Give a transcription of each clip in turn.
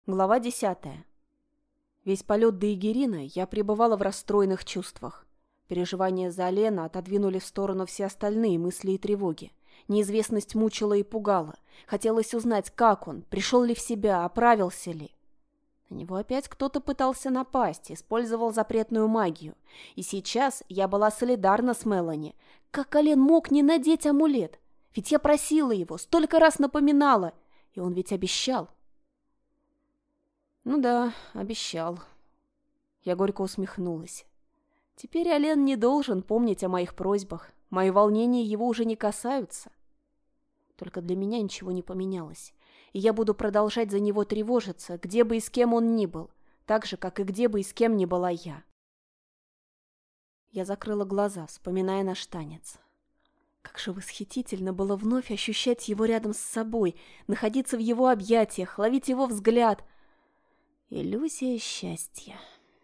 Глава 10. Весь полет до Игерина я пребывала в расстроенных чувствах. Переживания за Алена отодвинули в сторону все остальные мысли и тревоги. Неизвестность мучила и пугала. Хотелось узнать, как он, пришел ли в себя, оправился ли. На него опять кто-то пытался напасть, использовал запретную магию. И сейчас я была солидарна с Мелани. Как Ален мог не надеть амулет? Ведь я просила его, столько раз напоминала. И он ведь обещал. Ну да, обещал. Я горько усмехнулась. Теперь Ален не должен помнить о моих просьбах. Мои волнения его уже не касаются. Только для меня ничего не поменялось. И я буду продолжать за него тревожиться, где бы и с кем он ни был. Так же, как и где бы и с кем ни была я. Я закрыла глаза, вспоминая наш танец. Как же восхитительно было вновь ощущать его рядом с собой, находиться в его объятиях, ловить его взгляд. Иллюзия счастья.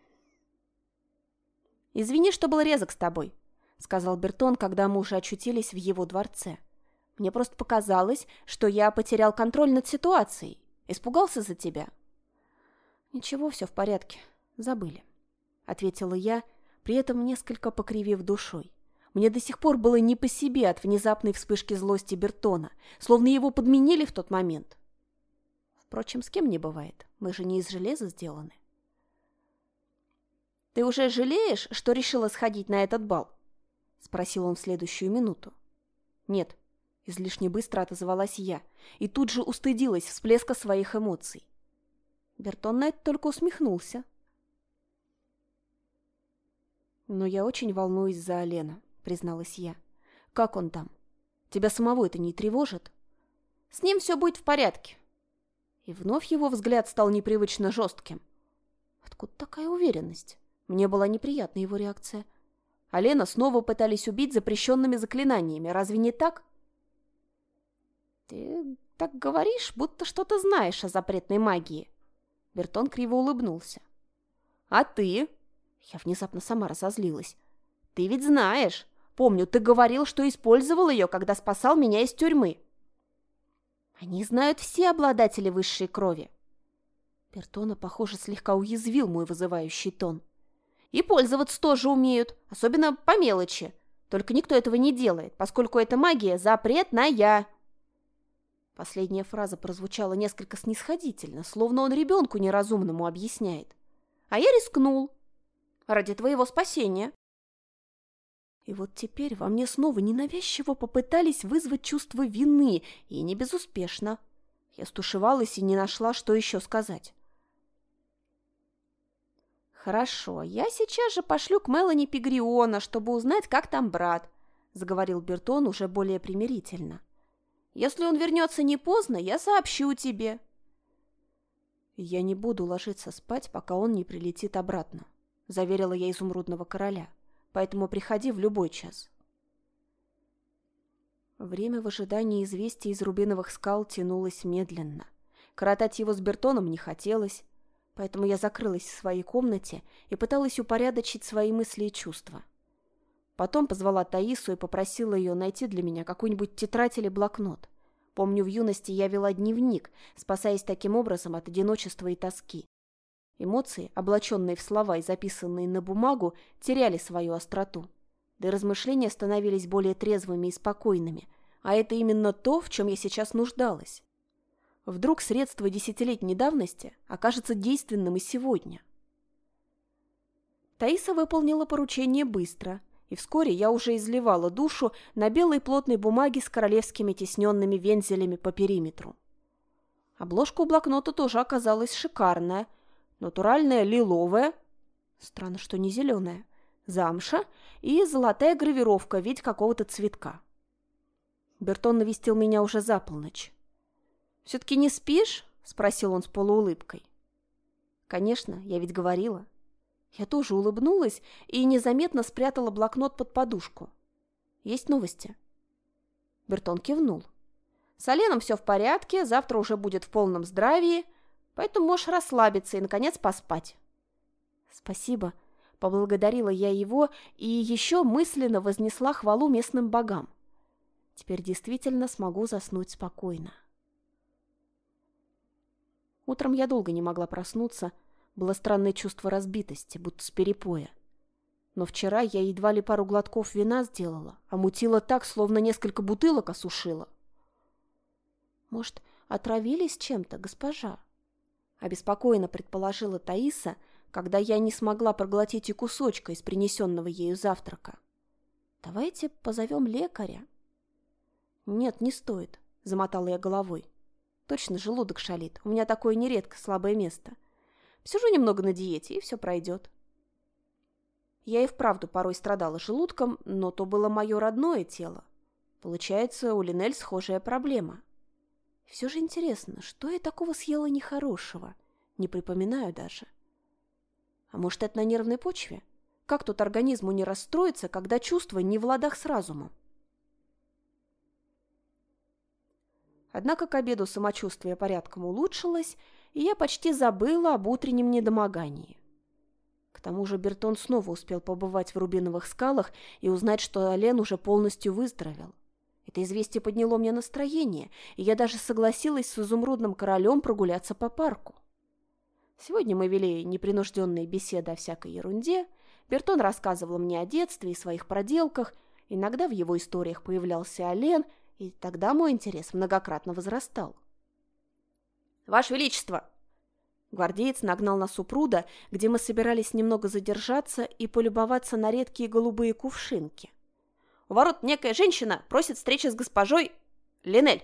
«Извини, что был резок с тобой», — сказал Бертон, когда мы уже очутились в его дворце. «Мне просто показалось, что я потерял контроль над ситуацией. Испугался за тебя». «Ничего, все в порядке. Забыли», — ответила я, при этом несколько покривив душой. Мне до сих пор было не по себе от внезапной вспышки злости Бертона, словно его подменили в тот момент. Впрочем, с кем не бывает. Мы же не из железа сделаны. «Ты уже жалеешь, что решила сходить на этот бал?» — спросил он в следующую минуту. «Нет», — излишне быстро отозвалась я, и тут же устыдилась всплеска своих эмоций. Бертон на это только усмехнулся. «Но я очень волнуюсь за Алена», — призналась я. «Как он там? Тебя самого это не тревожит?» «С ним все будет в порядке». И вновь его взгляд стал непривычно жестким. Откуда такая уверенность? Мне была неприятна его реакция. Алена снова пытались убить запрещенными заклинаниями. Разве не так? «Ты так говоришь, будто что-то знаешь о запретной магии». Бертон криво улыбнулся. «А ты?» Я внезапно сама разозлилась. «Ты ведь знаешь. Помню, ты говорил, что использовал ее, когда спасал меня из тюрьмы». «Они знают все обладатели высшей крови». Бертона, похоже, слегка уязвил мой вызывающий тон. «И пользоваться тоже умеют, особенно по мелочи. Только никто этого не делает, поскольку эта магия запретная». Последняя фраза прозвучала несколько снисходительно, словно он ребенку неразумному объясняет. «А я рискнул. Ради твоего спасения». И вот теперь во мне снова ненавязчиво попытались вызвать чувство вины, и не безуспешно. Я стушевалась и не нашла, что еще сказать. «Хорошо, я сейчас же пошлю к Мелани Пегриона, чтобы узнать, как там брат», — заговорил Бертон уже более примирительно. «Если он вернется не поздно, я сообщу тебе». «Я не буду ложиться спать, пока он не прилетит обратно», — заверила я изумрудного короля. «Поэтому приходи в любой час». Время в ожидании известий из Рубиновых скал тянулось медленно. Коротать его с Бертоном не хотелось, поэтому я закрылась в своей комнате и пыталась упорядочить свои мысли и чувства. Потом позвала Таису и попросила ее найти для меня какую-нибудь тетрадь или блокнот. Помню, в юности я вела дневник, спасаясь таким образом от одиночества и тоски. Эмоции, облаченные в слова и записанные на бумагу, теряли свою остроту. Да и размышления становились более трезвыми и спокойными. А это именно то, в чем я сейчас нуждалась. Вдруг средство десятилетней давности окажется действенным и сегодня. Таиса выполнила поручение быстро, и вскоре я уже изливала душу на белой плотной бумаге с королевскими тисненными вензелями по периметру. Обложка у блокнота тоже оказалась шикарная, натуральная лиловая, странно, что не зеленая, замша и золотая гравировка в виде какого-то цветка. Бертон навестил меня уже за полночь. «Все-таки не спишь?» — спросил он с полуулыбкой. «Конечно, я ведь говорила». Я тоже улыбнулась и незаметно спрятала блокнот под подушку. «Есть новости?» Бертон кивнул. «С Оленом все в порядке, завтра уже будет в полном здравии, поэтому можешь расслабиться и, наконец, поспать». «Спасибо», — поблагодарила я его и еще мысленно вознесла хвалу местным богам. Теперь действительно смогу заснуть спокойно. Утром я долго не могла проснуться. Было странное чувство разбитости, будто с перепоя. Но вчера я едва ли пару глотков вина сделала, а мутила так, словно несколько бутылок осушила. «Может, отравились чем-то, госпожа?» — обеспокоенно предположила Таиса, когда я не смогла проглотить и кусочка из принесенного ею завтрака. «Давайте позовем лекаря». «Нет, не стоит», — замотала я головой. «Точно желудок шалит, у меня такое нередко слабое место. Сижу немного на диете, и все пройдет». Я и вправду порой страдала желудком, но то было мое родное тело. Получается, у Линель схожая проблема. Все же интересно, что я такого съела нехорошего? Не припоминаю даже. А может, это на нервной почве? Как тут организму не расстроиться, когда чувства не в ладах с разумом? Однако к обеду самочувствие порядком улучшилось, и я почти забыла об утреннем недомогании. К тому же Бертон снова успел побывать в Рубиновых скалах и узнать, что Ален уже полностью выздоровел. Это известие подняло мне настроение, и я даже согласилась с изумрудным королем прогуляться по парку. Сегодня мы вели непринужденные беседы о всякой ерунде. Бертон рассказывал мне о детстве и своих проделках. Иногда в его историях появлялся Ален, и тогда мой интерес многократно возрастал. «Ваше Величество!» Гвардеец нагнал нас у пруда, где мы собирались немного задержаться и полюбоваться на редкие голубые кувшинки. «У ворот некая женщина просит встречи с госпожой Линель».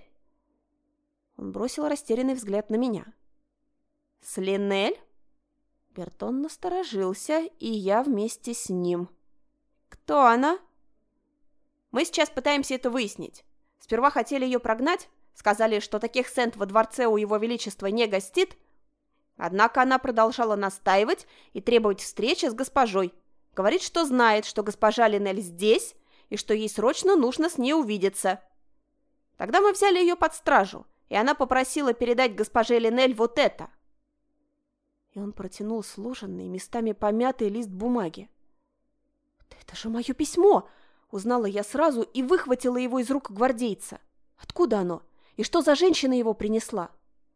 Он бросил растерянный взгляд на меня. «С Линель?» Бертон насторожился, и я вместе с ним. «Кто она?» «Мы сейчас пытаемся это выяснить. Сперва хотели ее прогнать, сказали, что таких сент во дворце у его величества не гостит. Однако она продолжала настаивать и требовать встречи с госпожой. Говорит, что знает, что госпожа Линель здесь, и что ей срочно нужно с ней увидеться. Тогда мы взяли ее под стражу, и она попросила передать госпоже Линель вот это». И он протянул сложенный, местами помятый лист бумаги. «Это же мое письмо!» — узнала я сразу и выхватила его из рук гвардейца. «Откуда оно? И что за женщина его принесла?»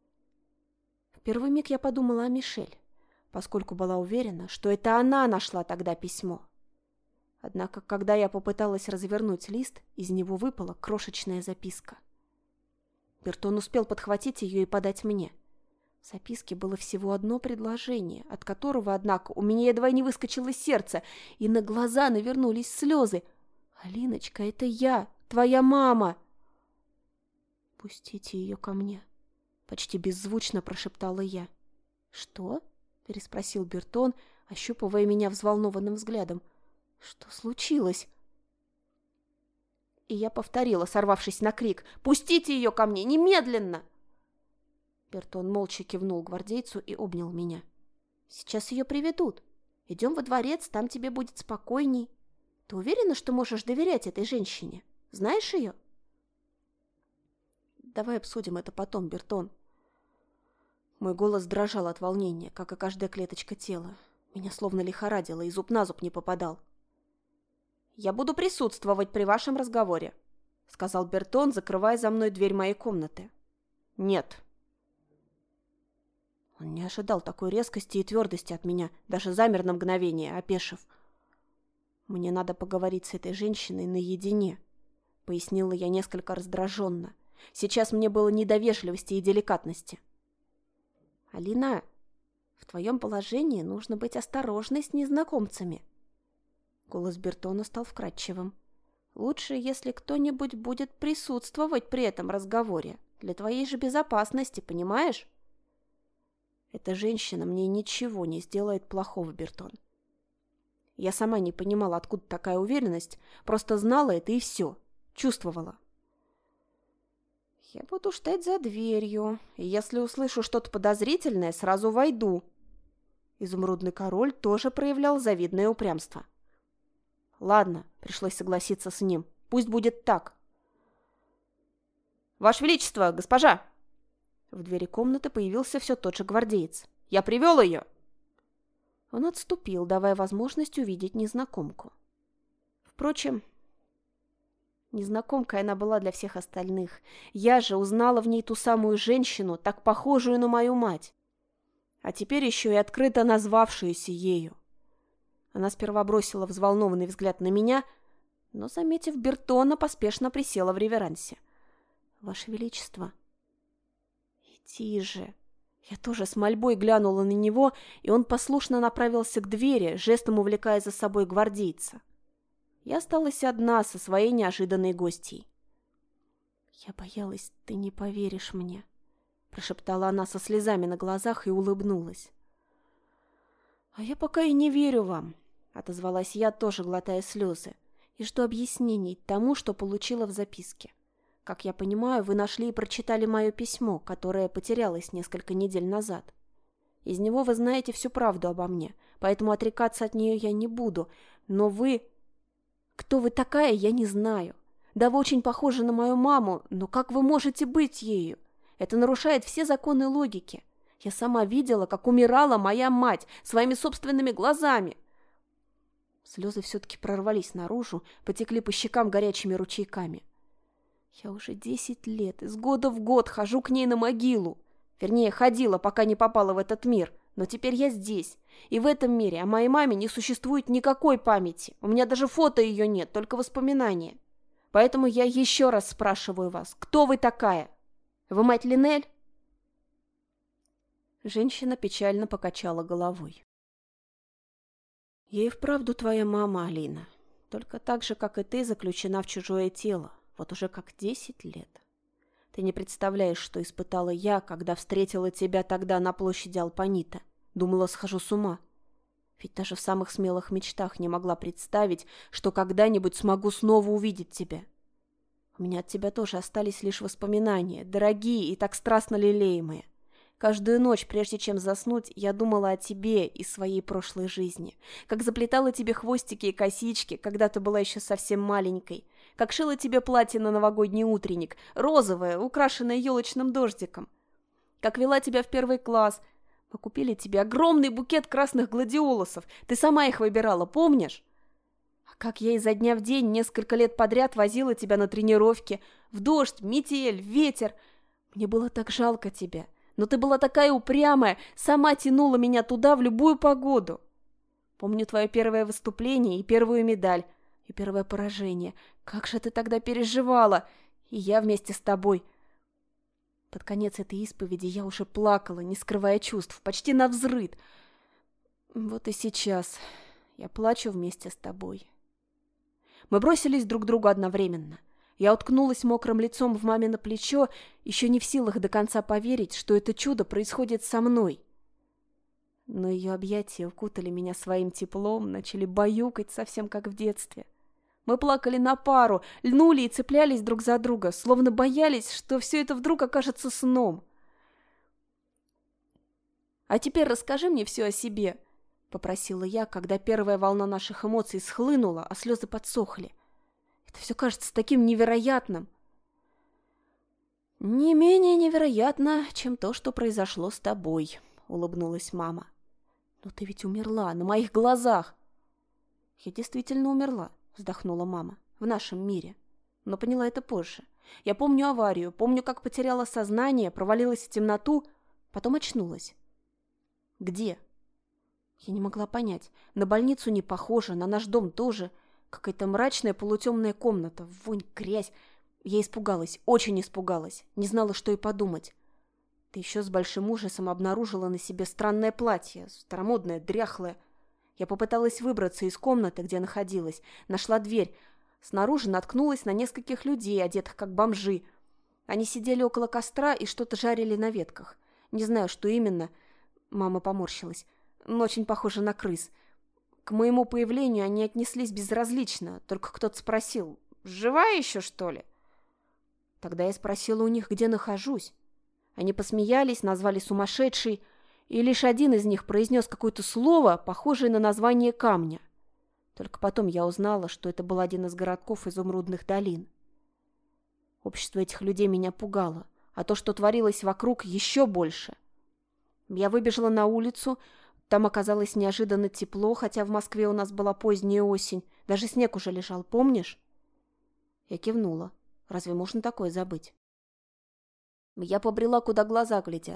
В первый миг я подумала о Мишель, поскольку была уверена, что это она нашла тогда письмо. Однако, когда я попыталась развернуть лист, из него выпала крошечная записка. Бертон успел подхватить ее и подать мне. В записке было всего одно предложение, от которого, однако, у меня едва не выскочило сердце, и на глаза навернулись слезы. «Алиночка, это я, твоя мама!» «Пустите ее ко мне», — почти беззвучно прошептала я. «Что?» — переспросил Бертон, ощупывая меня взволнованным взглядом. «Что случилось?» И я повторила, сорвавшись на крик: «Пустите ее ко мне, немедленно!» Бертон молча кивнул гвардейцу и обнял меня. «Сейчас ее приведут. Идем во дворец, там тебе будет спокойней. Ты уверена, что можешь доверять этой женщине? Знаешь ее?» «Давай обсудим это потом, Бертон». Мой голос дрожал от волнения, как и каждая клеточка тела. Меня словно лихорадило, и зуб на зуб не попадал. «Я буду присутствовать при вашем разговоре», — сказал Бертон, закрывая за мной дверь моей комнаты. «Нет». Он не ожидал такой резкости и твердости от меня, даже замер на мгновение, опешив. «Мне надо поговорить с этой женщиной наедине», — пояснила я несколько раздраженно. Сейчас мне было не до вежливости и деликатности. «Алина, в твоем положении нужно быть осторожной с незнакомцами». Голос Бертона стал вкрадчивым. «Лучше, если кто-нибудь будет присутствовать при этом разговоре. Для твоей же безопасности, понимаешь?» «Эта женщина мне ничего не сделает плохого, Бертон». Я сама не понимала, откуда такая уверенность, просто знала это и все. Чувствовала. «Я буду ждать за дверью, и если услышу что-то подозрительное, сразу войду». Изумрудный король тоже проявлял завидное упрямство. «Ладно», — пришлось согласиться с ним, — «пусть будет так». «Ваше Величество, госпожа!» В двери комнаты появился все тот же гвардеец. «Я привел ее!» Он отступил, давая возможность увидеть незнакомку. Впрочем, незнакомкой она была для всех остальных. Я же узнала в ней ту самую женщину, так похожую на мою мать. А теперь еще и открыто назвавшуюся ею. Она сперва бросила взволнованный взгляд на меня, но, заметив Бертона, поспешно присела в реверансе. «Ваше Величество!» «Иди же!» Я тоже с мольбой глянула на него, и он послушно направился к двери, жестом увлекая за собой гвардейца. Я осталась одна со своей неожиданной гостьей. «Я боялась, ты не поверишь мне», — прошептала она со слезами на глазах и улыбнулась. «А я пока и не верю вам», — отозвалась я, тоже глотая слезы, «и жду объяснений тому, что получила в записке. Как я понимаю, вы нашли и прочитали мое письмо, которое потерялось несколько недель назад. Из него вы знаете всю правду обо мне, поэтому отрекаться от нее я не буду. Но вы... Кто вы такая, я не знаю. Да, вы очень похожи на мою маму, но как вы можете быть ею? Это нарушает все законы логики. Я сама видела, как умирала моя мать своими собственными глазами». Слезы все-таки прорвались наружу, потекли по щекам горячими ручейками. «Я уже 10 лет, из года в год хожу к ней на могилу. Вернее, ходила, пока не попала в этот мир. Но теперь я здесь. И в этом мире о моей маме не существует никакой памяти. У меня даже фото ее нет, только воспоминания. Поэтому я еще раз спрашиваю вас, кто вы такая? Вы мать Линель?» Женщина печально покачала головой. «Я и вправду твоя мама, Алина. Только так же, как и ты, заключена в чужое тело. Вот уже как 10 лет. Ты не представляешь, что испытала я, когда встретила тебя тогда на площади Алпанита. Думала, схожу с ума. Ведь даже в самых смелых мечтах не могла представить, что когда-нибудь смогу снова увидеть тебя. У меня от тебя тоже остались лишь воспоминания, дорогие и так страстно лелеемые. Каждую ночь, прежде чем заснуть, я думала о тебе и своей прошлой жизни. Как заплетала тебе хвостики и косички, когда ты была еще совсем маленькой. Как шила тебе платье на новогодний утренник, розовое, украшенное елочным дождиком. Как вела тебя в первый класс. Мы купили тебе огромный букет красных гладиолусов. Ты сама их выбирала, помнишь? А как я изо дня в день несколько лет подряд возила тебя на тренировки. В дождь, метель, ветер. Мне было так жалко тебя. Но ты была такая упрямая, сама тянула меня туда в любую погоду. Помню твое первое выступление и первую медаль, и первое поражение. Как же ты тогда переживала, и я вместе с тобой. Под конец этой исповеди я уже плакала, не скрывая чувств, почти навзрыд. Вот и сейчас я плачу вместе с тобой. Мы бросились друг к другу одновременно. Я уткнулась мокрым лицом в мамино плечо, еще не в силах до конца поверить, что это чудо происходит со мной. Но ее объятия укутали меня своим теплом, начали баюкать совсем как в детстве. Мы плакали на пару, льнули и цеплялись друг за друга, словно боялись, что все это вдруг окажется сном. «А теперь расскажи мне все о себе», — попросила я, когда первая волна наших эмоций схлынула, а слезы подсохли. «Это все кажется таким невероятным». «Не менее невероятно, чем то, что произошло с тобой», — улыбнулась мама. «Но ты ведь умерла на моих глазах». «Я действительно умерла», — вздохнула мама, — «в нашем мире. Но поняла это позже. Я помню аварию, помню, как потеряла сознание, провалилась в темноту, потом очнулась». «Где?» Я не могла понять. На больницу не похоже, на наш дом тоже. Какая-то мрачная полутемная комната, вонь, грязь. Я испугалась, очень испугалась, не знала, что и подумать. Ты еще с большим ужасом обнаружила на себе странное платье, старомодное, дряхлое. Я попыталась выбраться из комнаты, где находилась, нашла дверь. Снаружи наткнулась на нескольких людей, одетых как бомжи. Они сидели около костра и что-то жарили на ветках. Не знаю, что именно. Мама поморщилась. Но очень похоже на крыс. К моему появлению они отнеслись безразлично, только кто-то спросил: «Живая еще, что ли?» Тогда я спросила у них, где нахожусь. Они посмеялись, назвали сумасшедшей, и лишь один из них произнес какое-то слово, похожее на название камня. Только потом я узнала, что это был один из городков изумрудных долин. Общество этих людей меня пугало, а то, что творилось вокруг, еще больше. Я выбежала на улицу, там оказалось неожиданно тепло, хотя в Москве у нас была поздняя осень, даже снег уже лежал, помнишь? Я кивнула. Разве можно такое забыть? Я побрела, куда глаза глядят.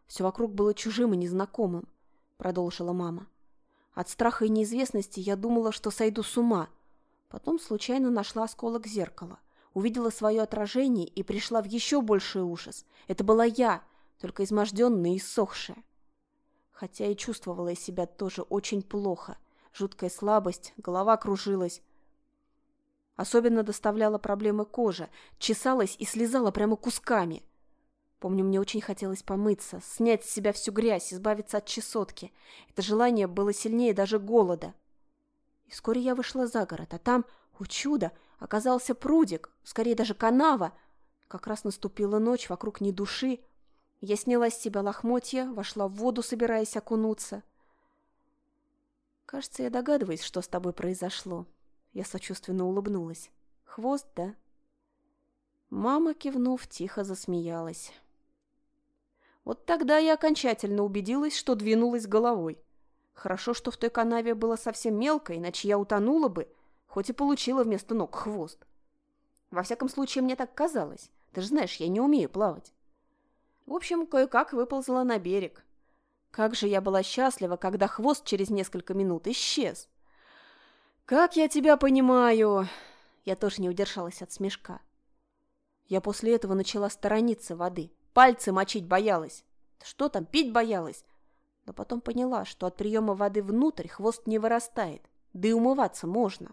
Все вокруг было чужим и незнакомым, продолжила мама. От страха и неизвестности я думала, что сойду с ума. Потом случайно нашла осколок зеркала, увидела свое отражение и пришла в еще больший ужас. Это была я, только изможденная и иссохшая. Хотя и чувствовала я себя тоже очень плохо. Жуткая слабость, голова кружилась. Особенно доставляла проблемы кожа, чесалась и слезала прямо кусками. Помню, мне очень хотелось помыться, снять с себя всю грязь, избавиться от чесотки. Это желание было сильнее даже голода. И вскоре я вышла за город, а там, о чудо, оказался прудик, скорее даже канава. Как раз наступила ночь, вокруг ни души. Я сняла с себя лохмотья, вошла в воду, собираясь окунуться. «Кажется, я догадываюсь, что с тобой произошло». Я сочувственно улыбнулась. «Хвост, да?» Мама, кивнув, тихо засмеялась. Вот тогда я окончательно убедилась, что двинулась головой. Хорошо, что в той канаве было совсем мелко, иначе я утонула бы, хоть и получила вместо ног хвост. Во всяком случае, мне так казалось. Ты же знаешь, я не умею плавать. В общем, кое-как выползла на берег. Как же я была счастлива, когда хвост через несколько минут исчез. «Как я тебя понимаю!» Я тоже не удержалась от смешка. Я после этого начала сторониться воды. Пальцы мочить боялась. Что там, пить боялась? Но потом поняла, что от приема воды внутрь хвост не вырастает. Да и умываться можно.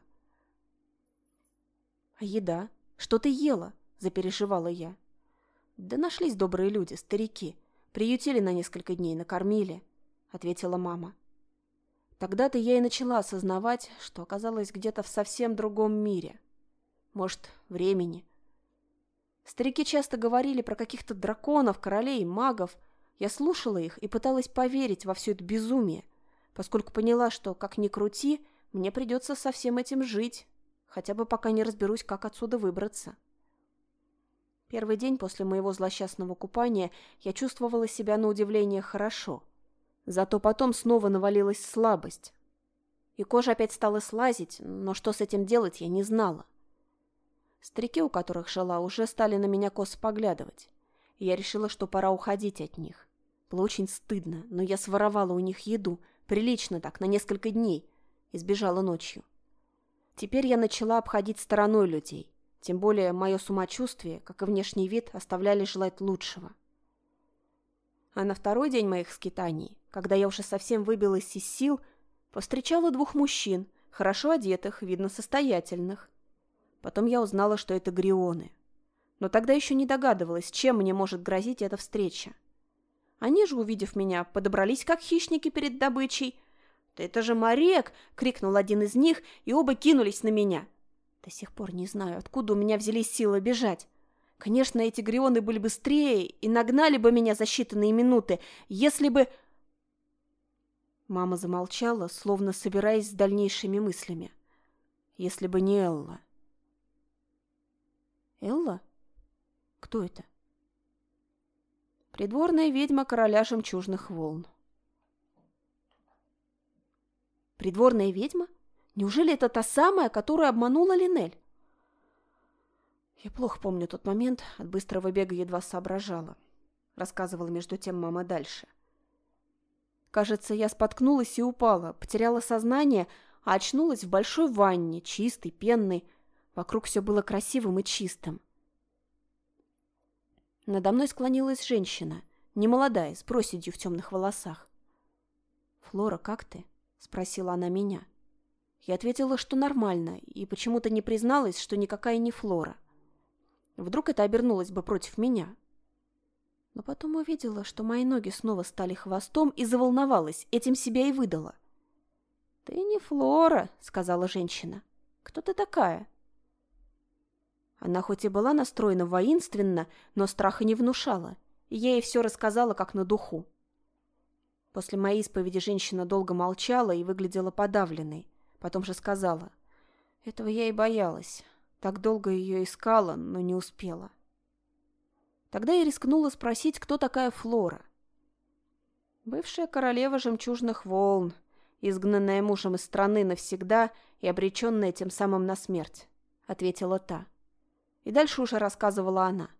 «А еда? Что ты ела?» – запереживала я. «Да нашлись добрые люди, старики. Приютили на несколько дней, накормили», – ответила мама. Тогда-то я и начала осознавать, что оказалась где-то в совсем другом мире. Может, времени. Старики часто говорили про каких-то драконов, королей, магов. Я слушала их и пыталась поверить во все это безумие, поскольку поняла, что, как ни крути, мне придется со всем этим жить, хотя бы пока не разберусь, как отсюда выбраться. Первый день после моего злосчастного купания я чувствовала себя на удивление хорошо. Зато потом снова навалилась слабость. И кожа опять стала слазить, но что с этим делать, я не знала. Старики, у которых жила, уже стали на меня косо поглядывать. И я решила, что пора уходить от них. Было очень стыдно, но я своровала у них еду, прилично так, на несколько дней, и сбежала ночью. Теперь я начала обходить стороной людей, тем более мое самочувствие, как и внешний вид, оставляли желать лучшего. А на второй день моих скитаний, когда я уже совсем выбилась из сил, повстречала двух мужчин, хорошо одетых, видно, состоятельных. Потом я узнала, что это грионы. Но тогда еще не догадывалась, чем мне может грозить эта встреча. Они же, увидев меня, подобрались как хищники перед добычей. «Да это же Марек!» — крикнул один из них, и оба кинулись на меня. До сих пор не знаю, откуда у меня взялись силы бежать. Конечно, эти грионы были быстрее и нагнали бы меня за считанные минуты, если бы... Мама замолчала, словно собираясь с дальнейшими мыслями. Если бы не Элла. Элла? Кто это? Придворная ведьма короля жемчужных волн. Придворная ведьма? Неужели это та самая, которую обманула Линель? Я плохо помню тот момент, от быстрого бега едва соображала. Рассказывала между тем мама дальше. Кажется, я споткнулась и упала, потеряла сознание, а очнулась в большой ванне, чистой, пенной. Вокруг все было красивым и чистым. Надо мной склонилась женщина, немолодая, с проседью в темных волосах. «Флора, как ты?» — спросила она меня. Я ответила, что нормально, и почему-то не призналась, что никакая не Флора. Вдруг это обернулось бы против меня. Но потом увидела, что мои ноги снова стали хвостом, и заволновалась, этим себя и выдала. «Ты не Флора», — сказала женщина. «Кто ты такая?» Она хоть и была настроена воинственно, но страха не внушала, и я ей все рассказала как на духу. После моей исповеди женщина долго молчала и выглядела подавленной. Потом же сказала: «Этого я и боялась. Так долго ее искала, но не успела». Тогда я рискнула спросить, кто такая Флора. «Бывшая королева жемчужных волн, изгнанная мужем из страны навсегда и обреченная тем самым на смерть», — ответила та. И дальше уже рассказывала она.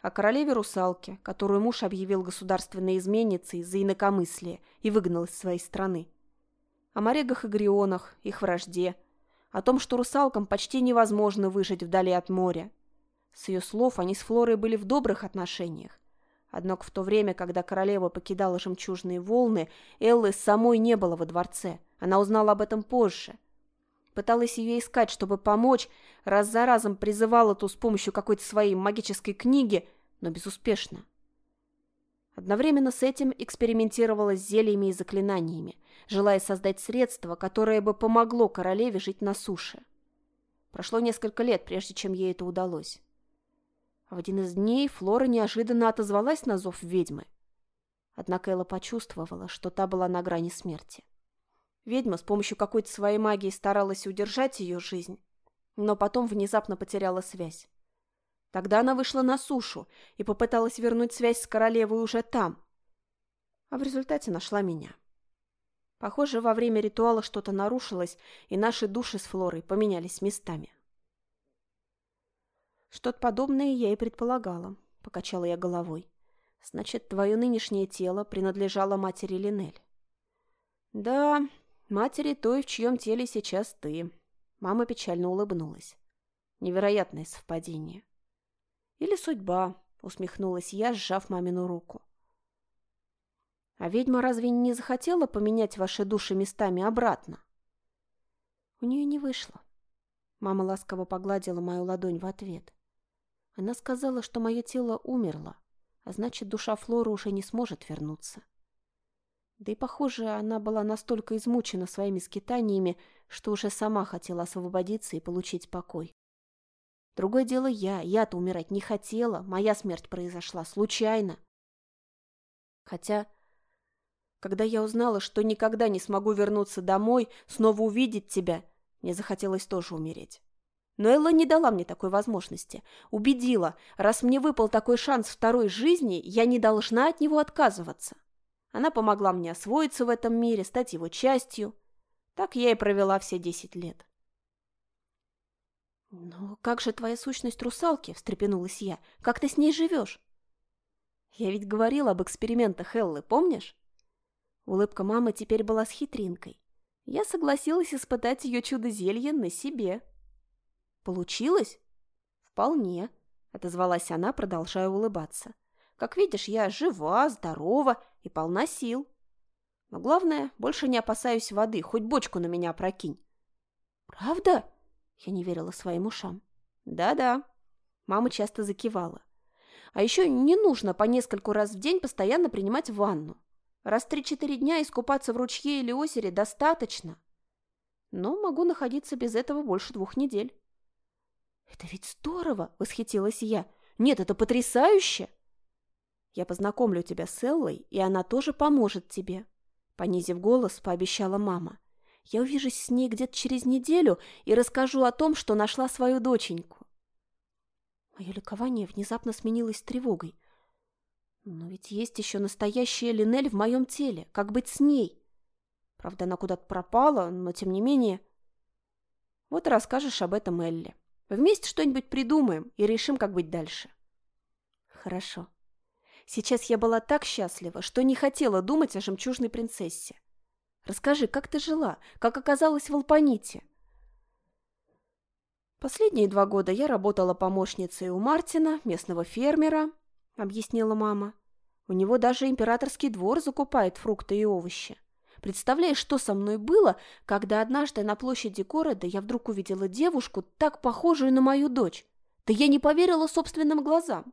о королеве-русалке, которую муж объявил государственной изменницей из-за инакомыслия и выгнал из своей страны. О морегах и грионах, их вражде, о том, что русалкам почти невозможно выжить вдали от моря. С ее слов они с Флорой были в добрых отношениях. Однако в то время, когда королева покидала жемчужные волны, Эллы самой не было во дворце. Она узнала об этом позже. Пыталась ее искать, чтобы помочь, раз за разом призывала ту с помощью какой-то своей магической книги, но безуспешно. Одновременно с этим экспериментировала с зельями и заклинаниями, желая создать средство, которое бы помогло королеве жить на суше. Прошло несколько лет, прежде чем ей это удалось. А в один из дней Флора неожиданно отозвалась на зов ведьмы. Однако Элла почувствовала, что та была на грани смерти. Ведьма с помощью какой-то своей магии старалась удержать ее жизнь, но потом внезапно потеряла связь. Тогда она вышла на сушу и попыталась вернуть связь с королевой уже там, а в результате нашла меня. Похоже, во время ритуала что-то нарушилось, и наши души с Флорой поменялись местами. Что-то подобное я и предполагала, покачала я головой. Значит, твое нынешнее тело принадлежало матери Линель. Да, матери той, в чьем теле сейчас ты. Мама печально улыбнулась. Невероятное совпадение. Или судьба, усмехнулась я, сжав мамину руку. А ведьма разве не захотела поменять ваши души местами обратно? У нее не вышло. Мама ласково погладила мою ладонь в ответ. Она сказала, что мое тело умерло, а значит, душа Флоры уже не сможет вернуться. Да и, похоже, она была настолько измучена своими скитаниями, что уже сама хотела освободиться и получить покой. Другое дело я-то умирать не хотела, моя смерть произошла случайно. Хотя, когда я узнала, что никогда не смогу вернуться домой, снова увидеть тебя, мне захотелось тоже умереть. Но Элла не дала мне такой возможности. Убедила, раз мне выпал такой шанс второй жизни, я не должна от него отказываться. Она помогла мне освоиться в этом мире, стать его частью. Так я и провела все 10 лет. «Но как же твоя сущность русалки?» – встрепенулась я. «Как ты с ней живешь?» «Я ведь говорила об экспериментах Эллы, помнишь?» Улыбка мамы теперь была с хитринкой. Я согласилась испытать ее чудо-зелье на себе. «Получилось?» «Вполне», — отозвалась она, продолжая улыбаться. «Как видишь, я жива, здорова и полна сил. Но главное, больше не опасаюсь воды, хоть бочку на меня опрокинь». «Правда?» — я не верила своим ушам. «Да-да», — мама часто закивала. «А еще не нужно по нескольку раз в день постоянно принимать ванну. Раз 3-4 дня искупаться в ручье или озере достаточно. Но могу находиться без этого больше 2 недель». «Это ведь здорово!» – восхитилась я. «Нет, это потрясающе!» «Я познакомлю тебя с Эллой, и она тоже поможет тебе», – понизив голос, пообещала мама. «Я увижусь с ней где-то через неделю и расскажу о том, что нашла свою доченьку». Мое ликование внезапно сменилось тревогой. «Но ведь есть еще настоящая Линель в моем теле. Как быть с ней?» Правда, она куда-то пропала, но тем не менее... «Вот и расскажешь об этом Элле. Вместе что-нибудь придумаем и решим, как быть дальше». «Хорошо. Сейчас я была так счастлива, что не хотела думать о жемчужной принцессе. Расскажи, как ты жила, как оказалась в Алпаните?» «Последние 2 года я работала помощницей у Мартина, местного фермера», — объяснила мама. «У него даже императорский двор закупает фрукты и овощи. Представляешь, что со мной было, когда однажды на площади города я вдруг увидела девушку, так похожую на мою дочь? Да я не поверила собственным глазам».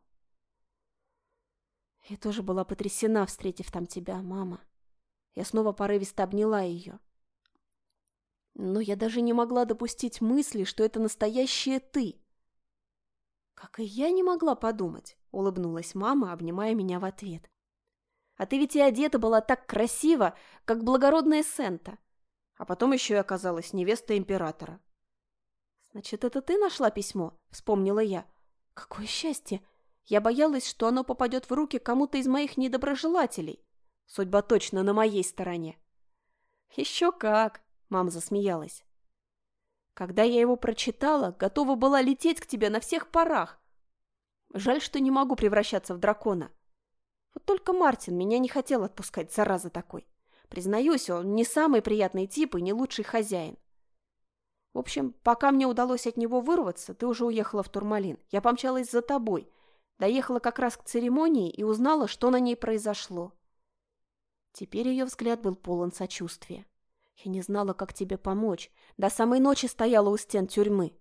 «Я тоже была потрясена, встретив там тебя, мама». Я снова порывисто обняла ее. «Но я даже не могла допустить мысли, что это настоящая ты». «Как и я не могла подумать», — улыбнулась мама, обнимая меня в ответ. «А ты ведь и одета была так красиво, как благородная Сента. А потом еще и оказалась невестой императора». «Значит, это ты нашла письмо?» — вспомнила я. «Какое счастье! Я боялась, что оно попадет в руки кому-то из моих недоброжелателей. Судьба точно на моей стороне». «Еще как!» — мама засмеялась. «Когда я его прочитала, готова была лететь к тебе на всех парах». Жаль, что не могу превращаться в дракона. Вот только Мартин меня не хотел отпускать, зараза такой. Признаюсь, он не самый приятный тип и не лучший хозяин. В общем, пока мне удалось от него вырваться, ты уже уехала в Турмалин. Я помчалась за тобой. Доехала как раз к церемонии и узнала, что на ней произошло. Теперь ее взгляд был полон сочувствия. Я не знала, как тебе помочь. До самой ночи стояла у стен тюрьмы.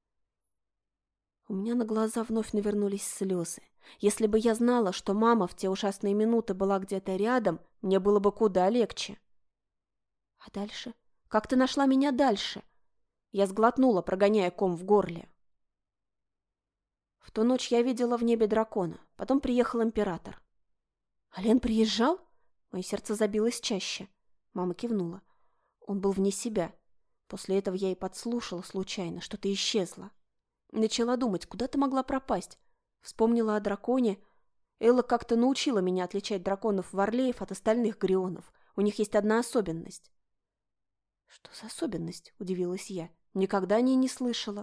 У меня на глаза вновь навернулись слезы. Если бы я знала, что мама в те ужасные минуты была где-то рядом, мне было бы куда легче. А дальше? Как ты нашла меня дальше? Я сглотнула, прогоняя ком в горле. В ту ночь я видела в небе дракона. Потом приехал император. Ален приезжал? Мое сердце забилось чаще. Мама кивнула. Он был вне себя. После этого я и подслушала случайно, что ты исчезла. Начала думать, куда ты могла пропасть. Вспомнила о драконе. Элла как-то научила меня отличать драконов-варлеев от остальных грионов. У них есть одна особенность. Что за особенность? Удивилась я. Никогда о ней не слышала.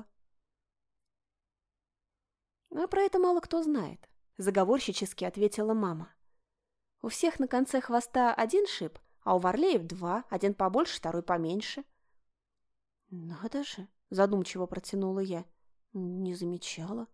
А про это мало кто знает. Заговорщически ответила мама. У всех на конце хвоста один шип, а у варлеев два. Один побольше, второй поменьше. Надо же, задумчиво протянула я. Не замечала.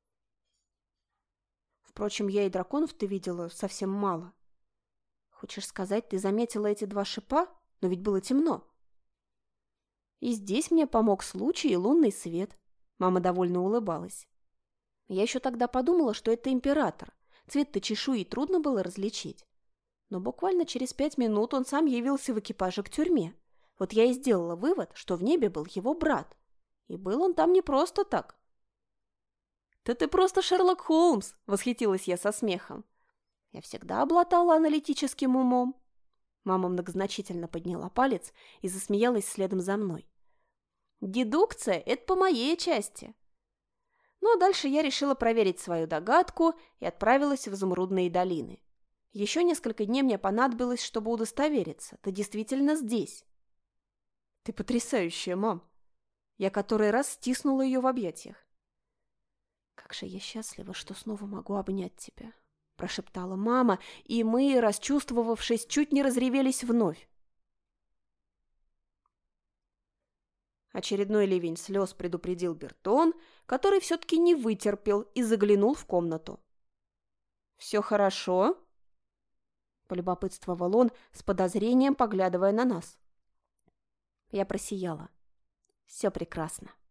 Впрочем, я и драконов-то видела совсем мало. Хочешь сказать, ты заметила эти два шипа? Но ведь было темно. И здесь мне помог случай и лунный свет. Мама довольно улыбалась. Я еще тогда подумала, что это император. Цвет-то чешуи трудно было различить. Но буквально через 5 минут он сам явился в экипаже к тюрьме. Вот я и сделала вывод, что в небе был его брат. И был он там не просто так. «Да ты просто Шерлок Холмс!» – восхитилась я со смехом. Я всегда обладала аналитическим умом. Мама многозначительно подняла палец и засмеялась следом за мной. «Дедукция – это по моей части». Ну а дальше я решила проверить свою догадку и отправилась в Изумрудные долины. Еще несколько дней мне понадобилось, чтобы удостовериться. Ты действительно здесь. Ты потрясающая, мам. Я который раз стиснула ее в объятиях. Как же я счастлива, что снова могу обнять тебя, прошептала мама, и мы, расчувствовавшись, чуть не разревелись вновь. Очередной ливень слез предупредил Бертон, который все-таки не вытерпел и заглянул в комнату. «Все хорошо?» – полюбопытствовал он, с подозрением поглядывая на нас. Я просияла. «Все прекрасно».